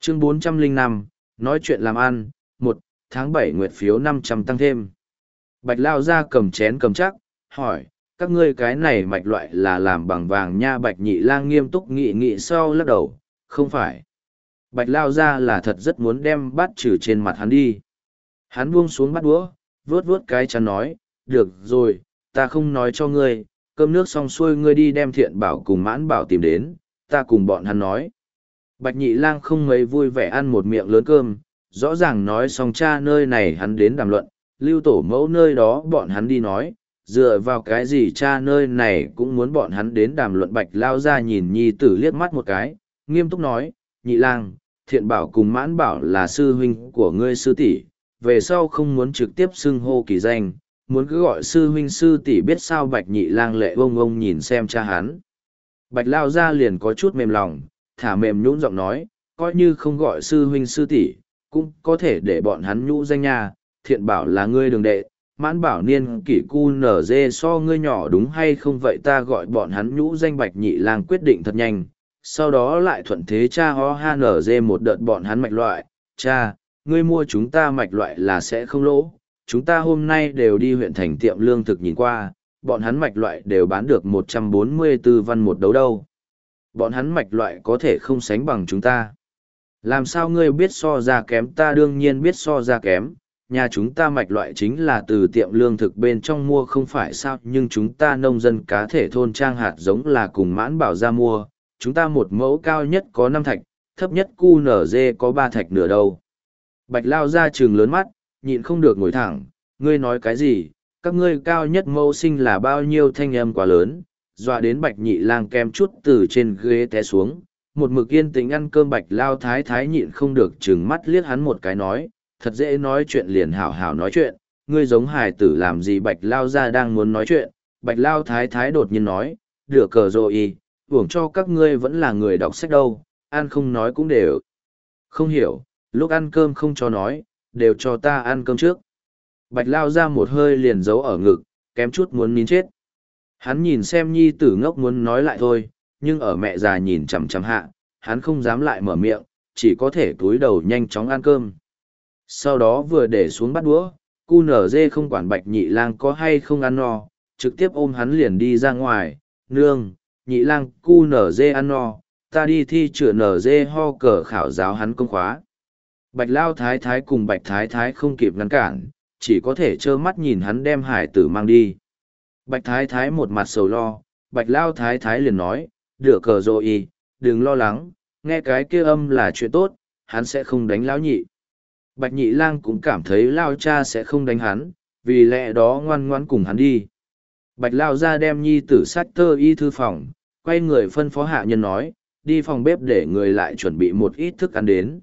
Chương 405, nói chuyện làm ăn, 1/7 nguyệt phiếu 500 tăng thêm. Bạch Lao ra cầm chén cầm chắc, hỏi, các ngươi cái này mạch loại là làm bằng vàng nha. Bạch Nhị Lang nghiêm túc nghị nghị sau lắc đầu, không phải. Bạch Lao ra là thật rất muốn đem bát trừ trên mặt hắn đi. Hắn buông xuống bát đũa, vuốt vuốt cái chắn nói, được rồi, ta không nói cho ngươi, cơm nước xong xuôi ngươi đi đem Thiện Bảo cùng Mãn Bảo tìm đến, ta cùng bọn hắn nói. Bạch Nhị Lang không mấy vui vẻ ăn một miệng lớn cơm, rõ ràng nói xong cha nơi này hắn đến đàm luận, Lưu Tổ Mẫu nơi đó bọn hắn đi nói, dựa vào cái gì cha nơi này cũng muốn bọn hắn đến đàm luận. Bạch Lao ra nhìn nhi tử liếc mắt một cái, nghiêm túc nói, Nhị Lang, Thiện Bảo cùng Mãn Bảo là sư huynh của ngươi sư tỷ, về sau không muốn trực tiếp xưng hô kỳ danh, muốn cứ gọi sư huynh sư tỷ biết sao. Bạch Nhị Lang lệ ông nhìn xem cha hắn. Bạch Lao ra liền có chút mềm lòng, thả mềm nhũn giọng nói, coi như không gọi sư huynh sư tỷ, cũng có thể để bọn hắn nhũ danh nha. Thiện Bảo là ngươi đường đệ, Mãn Bảo niên kỷ cu nở dê so ngươi nhỏ đúng hay không, vậy ta gọi bọn hắn nhũ danh. Bạch Nhị Lang quyết định thật nhanh, sau đó lại thuận thế cha ho ha nở dê một đợt bọn hắn mạch loại. Cha, ngươi mua chúng ta mạch loại là sẽ không lỗ, chúng ta hôm nay đều đi huyện thành tiệm lương thực nhìn qua, bọn hắn mạch loại đều bán được 144 văn một đấu đâu. Bọn hắn mạch loại có thể không sánh bằng chúng ta. Làm sao ngươi biết so ra kém? Ta đương nhiên biết so ra kém, nhà chúng ta mạch loại chính là từ tiệm lương thực bên trong mua không phải sao, nhưng chúng ta nông dân cá thể thôn trang hạt giống là cùng Mãn Bảo ra mua, chúng ta một mẫu cao nhất có 5 thạch, thấp nhất QNZ có 3 thạch nửa đâu. Bạch Lao ra trừng lớn mắt, nhịn không được ngồi thẳng, ngươi nói cái gì, các ngươi cao nhất mẫu sinh là bao nhiêu? Thanh âm quá lớn, dọa đến Bạch Nhị Lang kem chút từ trên ghế té xuống. Một mực yên tĩnh ăn cơm Bạch Lao thái thái nhịn không được trừng mắt liếc hắn một cái nói, thật dễ nói chuyện liền hảo hảo nói chuyện, ngươi giống hài tử làm gì? Bạch Lao ra đang muốn nói chuyện, Bạch Lao thái thái đột nhiên nói, được cờ rồi, uổng cho các ngươi vẫn là người đọc sách đâu, ăn không nói cũng đều không hiểu, lúc ăn cơm không cho nói, đều cho ta ăn cơm trước. Bạch Lao ra một hơi liền giấu ở ngực, kém chút muốn nín chết. Hắn nhìn xem nhi tử ngốc muốn nói lại thôi, nhưng ở mẹ già nhìn chằm chằm hạ, hắn không dám lại mở miệng, chỉ có thể cúi đầu nhanh chóng ăn cơm. Sau đó vừa để xuống bắt đũa, cu nở dê không quản Bạch Nhị Lang có hay không ăn no, trực tiếp ôm hắn liền đi ra ngoài, nương, Nhị Lang cu nở dê ăn no, ta đi thi chữa nở dê ho cờ khảo giáo hắn công khóa. Bạch Lao thái thái cùng Bạch thái thái không kịp ngăn cản, chỉ có thể trơ mắt nhìn hắn đem hải tử mang đi. Bạch thái thái một mặt sầu lo, Bạch Lao thái thái liền nói, được cờ rồi, đừng lo lắng, nghe cái kia âm là chuyện tốt, hắn sẽ không đánh Lão Nhị. Bạch Nhị Lang cũng cảm thấy Lao cha sẽ không đánh hắn, vì lẽ đó ngoan ngoãn cùng hắn đi. Bạch Lao ra đem nhi tử sách tơ y thư phòng, quay người phân phó hạ nhân nói, đi phòng bếp để người lại chuẩn bị một ít thức ăn đến,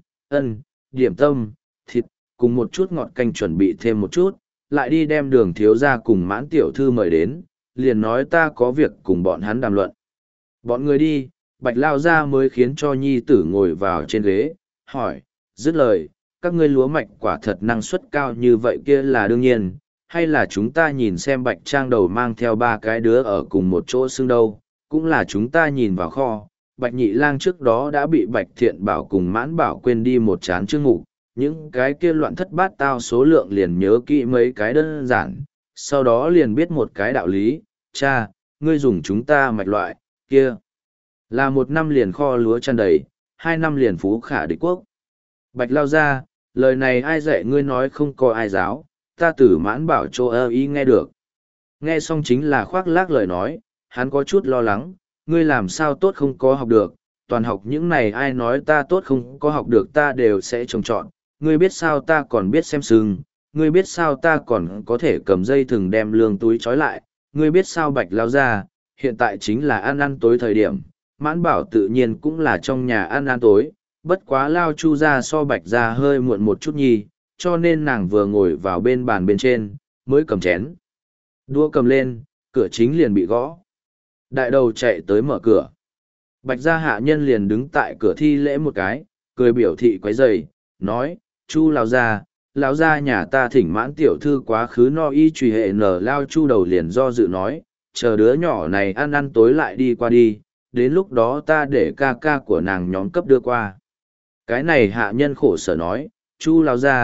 điểm tâm, thịt, cùng một chút ngọt canh chuẩn bị thêm một chút, lại đi đem Đường thiếu gia cùng Mãn tiểu thư mời đến, liền nói ta có việc cùng bọn hắn đàm luận. Bọn người đi, Bạch Lao ra mới khiến cho nhi tử ngồi vào trên ghế, hỏi, dứt lời, các ngươi lúa mạch quả thật năng suất cao như vậy kia là đương nhiên, hay là chúng ta nhìn xem Bạch Trang đầu mang theo 3 cái đứa ở cùng một chỗ xương đâu, cũng là chúng ta nhìn vào kho. Bạch Nhị Lang trước đó đã bị Bạch Thiện Bảo cùng Mãn Bảo quên đi một chán chương mục, những cái kia loạn thất bát tao số lượng liền nhớ kỹ mấy cái đơn giản, sau đó liền biết một cái đạo lý, cha, ngươi dùng chúng ta mạch loại, kia, là 1 năm liền kho lúa tràn đầy, 2 năm liền phú khả địch quốc. Bạch Lao ra, lời này ai dạy ngươi? Nói không có ai giáo, ta từ Mãn Bảo chỗ ý nghe được. Nghe xong chính là khoác lác lời nói, hắn có chút lo lắng, ngươi làm sao tốt không có học được, toàn học những này ai nói ta tốt không có học được, ta đều sẽ trồng trọt, ngươi biết sao ta còn biết xem sừng, ngươi biết sao ta còn có thể cầm dây thừng đem lương túi trói lại, ngươi biết sao? Bạch Lao ra, hiện tại chính là ăn tối thời điểm, Mãn Bảo tự nhiên cũng là trong nhà ăn tối, bất quá Lao Chu ra so Bạch ra hơi muộn một chút nhi, cho nên nàng vừa ngồi vào bên bàn bên trên, mới cầm chén đũa cầm lên, cửa chính liền bị gõ. Đại đầu chạy tới mở cửa. Bạch gia hạ nhân liền đứng tại cửa thi lễ một cái, cười biểu thị quấy rầy, nói, Chu lão gia nhà ta thỉnh Mãn tiểu thư quá khứ no y truy hệ nở. Lao Chu đầu liền do dự nói, chờ đứa nhỏ này ăn tối lại đi qua đi, đến lúc đó ta để ca ca của nàng nhóm cấp đưa qua. Cái này hạ nhân khổ sở nói, Chu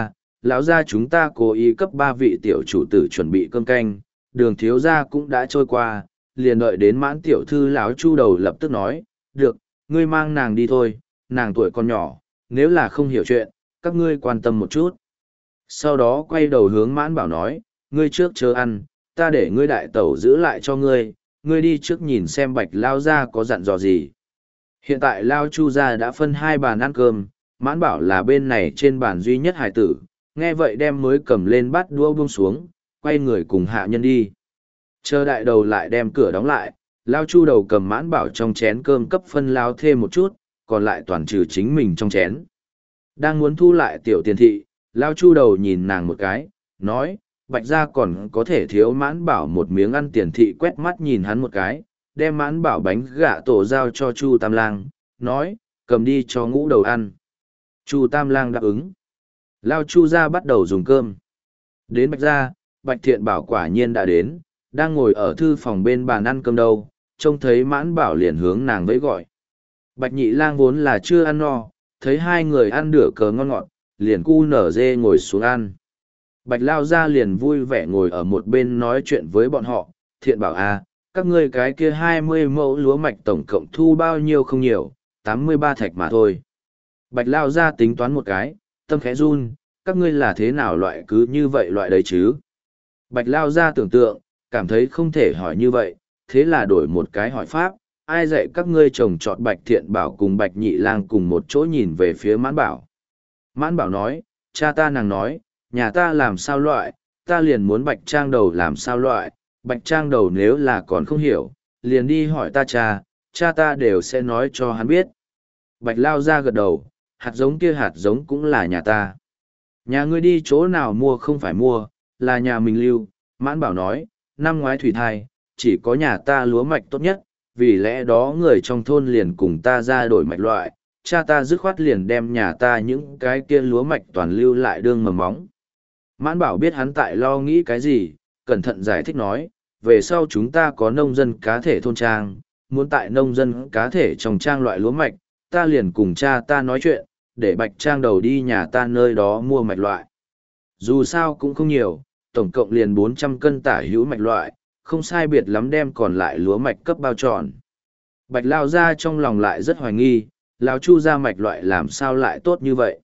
lão gia chúng ta cố ý cấp 3 vị tiểu chủ tử chuẩn bị cơm canh, đường thiếu gia cũng đã trôi qua, liền đợi đến mãn tiểu thư lão Chu đầu lập tức nói, được, ngươi mang nàng đi thôi, nàng tuổi còn nhỏ, nếu là không hiểu chuyện, các ngươi quan tâm một chút. Sau đó quay đầu hướng mãn bảo nói, ngươi trước chờ ăn, ta để ngươi đại tẩu giữ lại cho ngươi, ngươi đi trước nhìn xem Bạch lao gia có dặn dò gì. Hiện tại lao Chu gia đã phân 2 bàn ăn cơm, mãn bảo là bên này trên bàn duy nhất hải tử, nghe vậy đem mới cầm lên bát đũa buông xuống, quay người cùng hạ nhân đi. Chờ đại đầu lại đem cửa đóng lại, lao Chu đầu cầm mãn bảo trong chén cơm cấp phân lao thêm một chút, còn lại toàn trừ chính mình trong chén. Đang muốn thu lại tiểu tiền thị, lao Chu đầu nhìn nàng một cái, nói, Bạch gia còn có thể thiếu mãn bảo một miếng ăn. Tiền thị quét mắt nhìn hắn một cái, đem mãn bảo bánh gạ tổ giao cho Chu Tam Lang, nói, cầm đi cho ngũ đầu ăn. Chu Tam Lang đáp ứng. Lao Chu gia bắt đầu dùng cơm. Đến Bạch gia, Bạch Thiện Bảo quả nhiên đã đến, đang ngồi ở thư phòng bên bàn ăn cơm đâu, trông thấy mãn bảo liền hướng nàng vẫy gọi. Bạch Nhị Lang vốn là chưa ăn no, thấy hai người ăn nửa cờ ngon ngọt, liền cu nở dê ngồi xuống ăn. Bạch Lao gia liền vui vẻ ngồi ở một bên nói chuyện với bọn họ, Thiện Bảo à, các ngươi cái kia 20 mẫu lúa mạch tổng cộng thu bao nhiêu không nhiều, 83 thạch mà thôi. Bạch Lao gia tính toán một cái, tâm khẽ run, các ngươi là thế nào loại cứ như vậy loại đấy chứ? Bạch Lao gia tưởng tượng, cảm thấy không thể hỏi như vậy, thế là đổi một cái hỏi pháp, ai dạy các ngươi trồng trọt Bạch Thiện Bảo cùng Bạch Nhị Lang cùng một chỗ nhìn về phía Mãn Bảo. Mãn Bảo nói, cha ta nàng nói, nhà ta làm sao loại, ta liền muốn Bạch Trang Đầu làm sao loại, Bạch Trang Đầu nếu là còn không hiểu, liền đi hỏi ta cha ta đều sẽ nói cho hắn biết. Bạch Lao ra gật đầu, hạt giống kia hạt giống cũng là nhà ta. Nhà ngươi đi chỗ nào mua không phải mua, là nhà mình lưu. Mãn Bảo nói, năm ngoái thủy thai, chỉ có nhà ta lúa mạch tốt nhất, vì lẽ đó người trong thôn liền cùng ta ra đổi mạch loại, cha ta dứt khoát liền đem nhà ta những cái kia lúa mạch toàn lưu lại đương mầm móng. Mãn Bảo biết hắn tại lo nghĩ cái gì, cẩn thận giải thích nói, về sau chúng ta có nông dân cá thể thôn trang, muốn tại nông dân cá thể trồng trang loại lúa mạch, ta liền cùng cha ta nói chuyện, để Bạch Trang Đầu đi nhà ta nơi đó mua mạch loại. Dù sao cũng không nhiều, tổng cộng liền 400 cân tả hữu mạch loại, không sai biệt lắm đem còn lại lúa mạch cấp bao tròn. Bạch Lao ra trong lòng lại rất hoài nghi, Lao Chu ra mạch loại làm sao lại tốt như vậy.